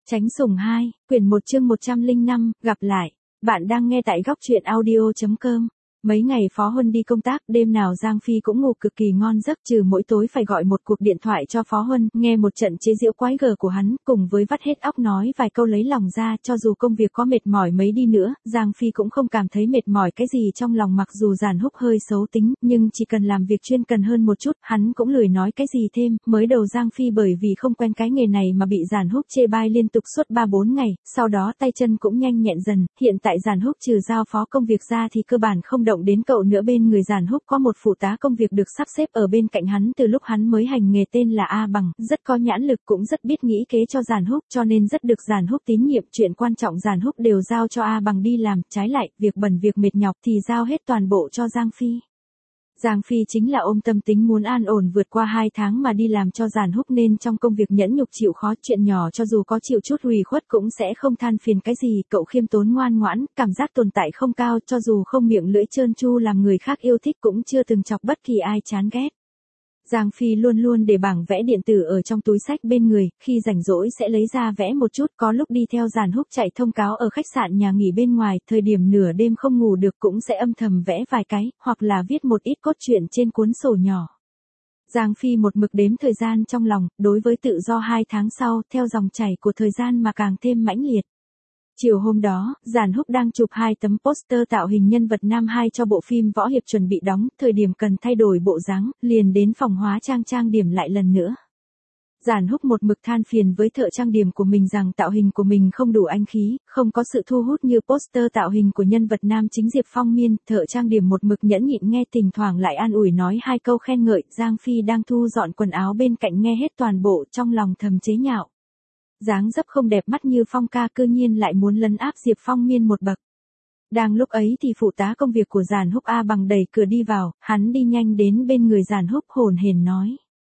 Tránh sủng 2, quyển 1 chương 105, gặp lại. Bạn đang nghe tại góc truyện audio.com. Mấy ngày Phó Huân đi công tác, đêm nào Giang Phi cũng ngủ cực kỳ ngon giấc, trừ mỗi tối phải gọi một cuộc điện thoại cho Phó Huân, nghe một trận chế giễu quái gở của hắn, cùng với vắt hết óc nói vài câu lấy lòng ra. Cho dù công việc có mệt mỏi mấy đi nữa, Giang Phi cũng không cảm thấy mệt mỏi cái gì trong lòng. Mặc dù Giản Húc hơi xấu tính, nhưng chỉ cần làm việc chuyên cần hơn một chút, hắn cũng lười nói cái gì thêm. Mới đầu Giang Phi bởi vì không quen cái nghề này mà bị Giản Húc chê bai liên tục suốt 3-4 ngày, sau đó tay chân cũng nhanh nhẹn dần. Hiện tại Giản Húc trừ giao phó công việc ra thì cơ bản không động đến cậu nữa. Bên người Giản Húc có một phụ tá công việc được sắp xếp ở bên cạnh hắn từ lúc hắn mới hành nghề, tên là A Bằng, rất có nhãn lực, cũng rất biết nghĩ kế cho Giản Húc, cho nên rất được Giản Húc tín nhiệm. Chuyện quan trọng Giản Húc đều giao cho A Bằng đi làm, trái lại, việc bẩn việc mệt nhọc thì giao hết toàn bộ cho Giang Phi. Giang Phi chính là ôm tâm tính muốn an ổn vượt qua 2 tháng mà đi làm cho Giản Húc, nên trong công việc nhẫn nhục chịu khó, chuyện nhỏ cho dù có chịu chút ủy khuất cũng sẽ không than phiền cái gì. Cậu khiêm tốn ngoan ngoãn, cảm giác tồn tại không cao, cho dù không miệng lưỡi trơn tru làm người khác yêu thích cũng chưa từng chọc bất kỳ ai chán ghét. Giang Phi luôn luôn để bảng vẽ điện tử ở trong túi xách bên người, khi rảnh rỗi sẽ lấy ra vẽ một chút, có lúc đi theo Giản Húc chạy thông cáo ở khách sạn nhà nghỉ bên ngoài, thời điểm nửa đêm không ngủ được cũng sẽ âm thầm vẽ vài cái, hoặc là viết một ít cốt truyện trên cuốn sổ nhỏ. Giang Phi một mực đếm thời gian trong lòng, đối với tự do 2 tháng sau, theo dòng chảy của thời gian mà càng thêm mãnh liệt. Chiều hôm đó, Giản Húc đang chụp 2 tấm poster tạo hình nhân vật nam 2 cho bộ phim võ hiệp chuẩn bị đóng, thời điểm cần thay đổi bộ dáng, liền đến phòng hóa trang trang điểm lại lần nữa. Giản Húc một mực than phiền với thợ trang điểm của mình rằng tạo hình của mình không đủ anh khí, không có sự thu hút như poster tạo hình của nhân vật nam chính Diệp Phong Miên. Thợ trang điểm một mực nhẫn nhịn nghe, thỉnh thoảng lại an ủi nói 2 câu khen ngợi. Giang Phi đang thu dọn quần áo bên cạnh nghe hết toàn bộ, trong lòng thầm chế nhạo. Dáng dấp không đẹp mắt như Phong ca cư nhiên lại muốn lấn áp Diệp Phong Miên một bậc. Đang lúc ấy thì phụ tá công việc của Giản Húc A Bằng đẩy cửa đi vào, hắn đi nhanh đến bên người Giản Húc hồn hển nói.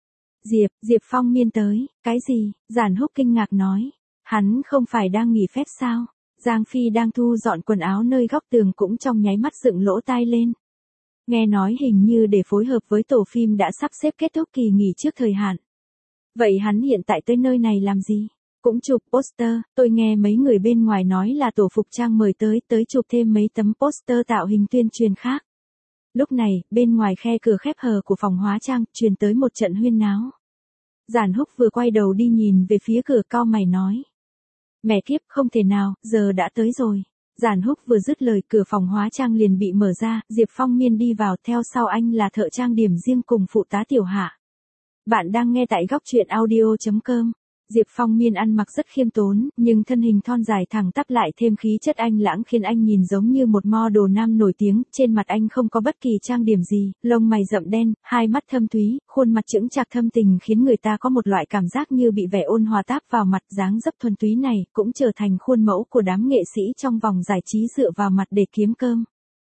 Diệp Phong Miên tới. Cái gì? Giản Húc kinh ngạc nói. Hắn không phải đang nghỉ phép sao? Giang Phi đang thu dọn quần áo nơi góc tường cũng trong nháy mắt dựng lỗ tai lên. Nghe nói hình như để phối hợp với tổ phim đã sắp xếp kết thúc kỳ nghỉ trước thời hạn. Vậy hắn hiện tại tới nơi này làm gì? Cũng chụp poster, tôi nghe mấy người bên ngoài nói là tổ phục trang mời tới chụp thêm mấy tấm poster tạo hình tuyên truyền khác. Lúc này, bên ngoài khe cửa khép hờ của phòng hóa trang, truyền tới một trận huyên náo. Giản Húc vừa quay đầu đi nhìn về phía cửa, cau mày nói. Mẹ kiếp, không thể nào, giờ đã tới rồi. Giản Húc vừa dứt lời, cửa phòng hóa trang liền bị mở ra, Diệp Phong Miên đi vào, theo sau anh là thợ trang điểm riêng cùng phụ tá Tiểu Hạ. Bạn đang nghe tại góc truyện audio.com. Diệp Phong Miên ăn mặc rất khiêm tốn, nhưng thân hình thon dài thẳng tắp lại thêm khí chất anh lãng khiến anh nhìn giống như một model nam nổi tiếng. Trên mặt anh không có bất kỳ trang điểm gì, lông mày rậm đen, hai mắt thâm thúy, khuôn mặt chững chạc thâm tình khiến người ta có một loại cảm giác như bị vẻ ôn hòa táp vào mặt. Dáng dấp thuần túy này cũng trở thành khuôn mẫu của đám nghệ sĩ trong vòng giải trí dựa vào mặt để kiếm cơm.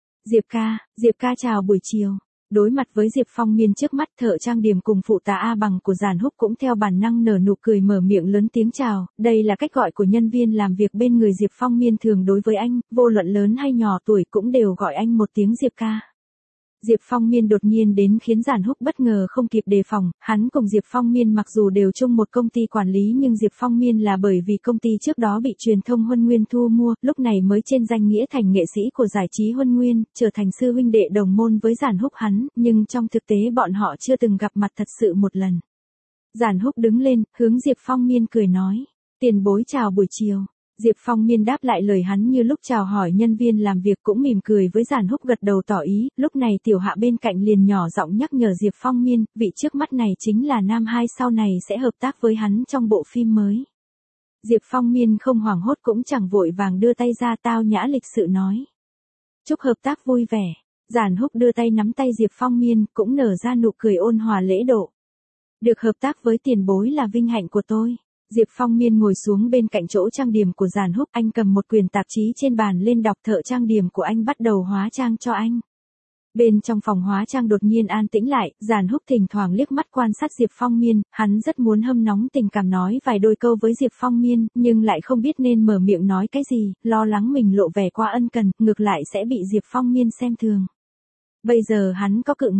Diệp ca chào buổi chiều. Đối mặt với Diệp Phong Miên trước mắt, thợ trang điểm cùng phụ tá A Bằng của Giản Húc cũng theo bản năng nở nụ cười, mở miệng lớn tiếng chào. Đây là cách gọi của nhân viên làm việc bên người Diệp Phong Miên thường đối với anh, vô luận lớn hay nhỏ tuổi cũng đều gọi anh một tiếng Diệp ca. Diệp Phong Miên đột nhiên đến khiến Giản Húc bất ngờ không kịp đề phòng. Hắn cùng Diệp Phong Miên mặc dù đều chung một công ty quản lý, nhưng Diệp Phong Miên là bởi vì công ty trước đó bị truyền thông Huân Nguyên thu mua, lúc này mới trên danh nghĩa thành nghệ sĩ của giải trí Huân Nguyên, trở thành sư huynh đệ đồng môn với Giản Húc hắn, nhưng trong thực tế bọn họ chưa từng gặp mặt thật sự một lần. Giản Húc đứng lên, hướng Diệp Phong Miên cười nói. Tiền bối chào buổi chiều. Diệp Phong Miên đáp lại lời hắn như lúc chào hỏi nhân viên làm việc, cũng mỉm cười với Giản Húc gật đầu tỏ ý. Lúc này Tiểu Hạ bên cạnh liền nhỏ giọng nhắc nhở Diệp Phong Miên, vị trước mắt này chính là nam 2 sau này sẽ hợp tác với hắn trong bộ phim mới. Diệp Phong Miên không hoảng hốt cũng chẳng vội vàng, đưa tay ra tao nhã lịch sự nói. Chúc hợp tác vui vẻ. Giản Húc đưa tay nắm tay Diệp Phong Miên, cũng nở ra nụ cười ôn hòa lễ độ. Được hợp tác với tiền bối là vinh hạnh của tôi. Diệp Phong Miên ngồi xuống bên cạnh chỗ trang điểm của Giản Húc, anh cầm một quyển tạp chí trên bàn lên đọc. Thợ trang điểm của anh bắt đầu hóa trang cho anh. Bên trong phòng hóa trang đột nhiên an tĩnh lại, Giản Húc thỉnh thoảng liếc mắt quan sát Diệp Phong Miên, hắn rất muốn hâm nóng tình cảm nói vài đôi câu với Diệp Phong Miên, nhưng lại không biết nên mở miệng nói cái gì, lo lắng mình lộ vẻ quá ân cần, ngược lại sẽ bị Diệp Phong Miên xem thường. Bây giờ hắn có cự ngạc.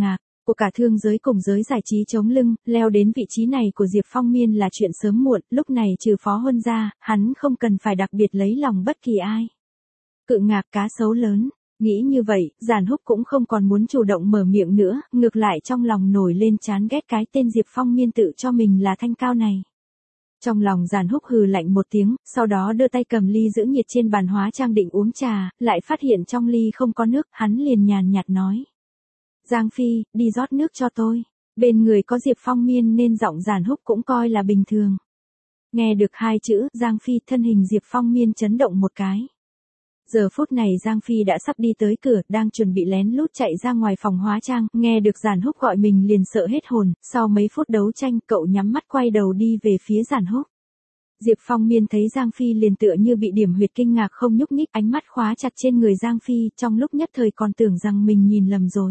của cả thương giới cùng giới giải trí chống lưng, leo đến vị trí này của Diệp Phong Miên là chuyện sớm muộn, lúc này trừ Phó Huân ra, hắn không cần phải đặc biệt lấy lòng bất kỳ ai. Cự ngạc cá sấu lớn, nghĩ như vậy, Giản Húc cũng không còn muốn chủ động mở miệng nữa, ngược lại trong lòng nổi lên chán ghét cái tên Diệp Phong Miên tự cho mình là thanh cao này. Trong lòng Giản Húc hừ lạnh một tiếng, sau đó đưa tay cầm ly giữ nhiệt trên bàn hóa trang định uống trà, lại phát hiện trong ly không có nước, hắn liền nhàn nhạt nói. Giang Phi, đi rót nước cho tôi. Bên người có Diệp Phong Miên nên giọng Giản Húc cũng coi là bình thường. Nghe được hai chữ Giang Phi, thân hình Diệp Phong Miên chấn động một cái. Giờ phút này Giang Phi đã sắp đi tới cửa, đang chuẩn bị lén lút chạy ra ngoài phòng hóa trang, nghe được Giản Húc gọi mình liền sợ hết hồn, sau mấy phút đấu tranh cậu nhắm mắt quay đầu đi về phía Giản Húc. Diệp Phong Miên thấy Giang Phi liền tựa như bị điểm huyệt kinh ngạc không nhúc nhích, ánh mắt khóa chặt trên người Giang Phi, trong lúc nhất thời còn tưởng rằng mình nhìn lầm rồi.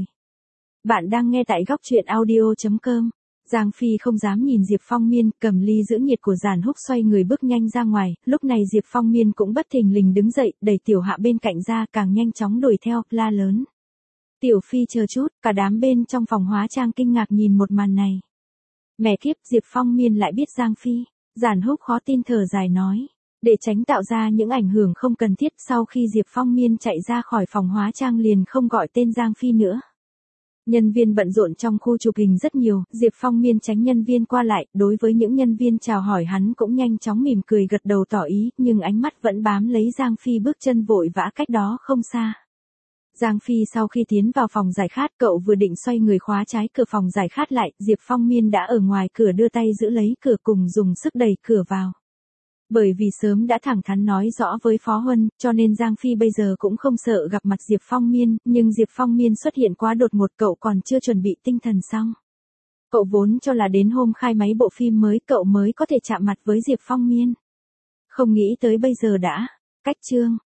Bạn đang nghe tại góc truyện audio.com. Giang Phi không dám nhìn Diệp Phong Miên, cầm ly giữ nhiệt của Giản Húc xoay người bước nhanh ra ngoài, lúc này Diệp Phong Miên cũng bất thình lình đứng dậy, đẩy Tiểu Hạ bên cạnh ra, càng nhanh chóng đuổi theo, la lớn. Tiểu Phi chờ chút, cả đám bên trong phòng hóa trang kinh ngạc nhìn một màn này. Mẹ kiếp, Diệp Phong Miên lại biết Giang Phi. Giản Húc khó tin thở dài nói. Để tránh tạo ra những ảnh hưởng không cần thiết, sau khi Diệp Phong Miên chạy ra khỏi phòng hóa trang liền không gọi tên Giang Phi nữa. Nhân viên bận rộn trong khu chụp hình rất nhiều, Diệp Phong Miên tránh nhân viên qua lại, đối với những nhân viên chào hỏi hắn cũng nhanh chóng mỉm cười gật đầu tỏ ý, nhưng ánh mắt vẫn bám lấy Giang Phi bước chân vội vã cách đó không xa. Giang Phi sau khi tiến vào phòng giải khát, cậu vừa định xoay người khóa trái cửa phòng giải khát lại, Diệp Phong Miên đã ở ngoài cửa đưa tay giữ lấy cửa cùng dùng sức đẩy cửa vào. Bởi vì sớm đã thẳng thắn nói rõ với Phó Huân, cho nên Giang Phi bây giờ cũng không sợ gặp mặt Diệp Phong Miên, nhưng Diệp Phong Miên xuất hiện quá đột ngột, cậu còn chưa chuẩn bị tinh thần xong. Cậu vốn cho là đến hôm khai máy bộ phim mới cậu mới có thể chạm mặt với Diệp Phong Miên. Không nghĩ tới bây giờ đã cách chương.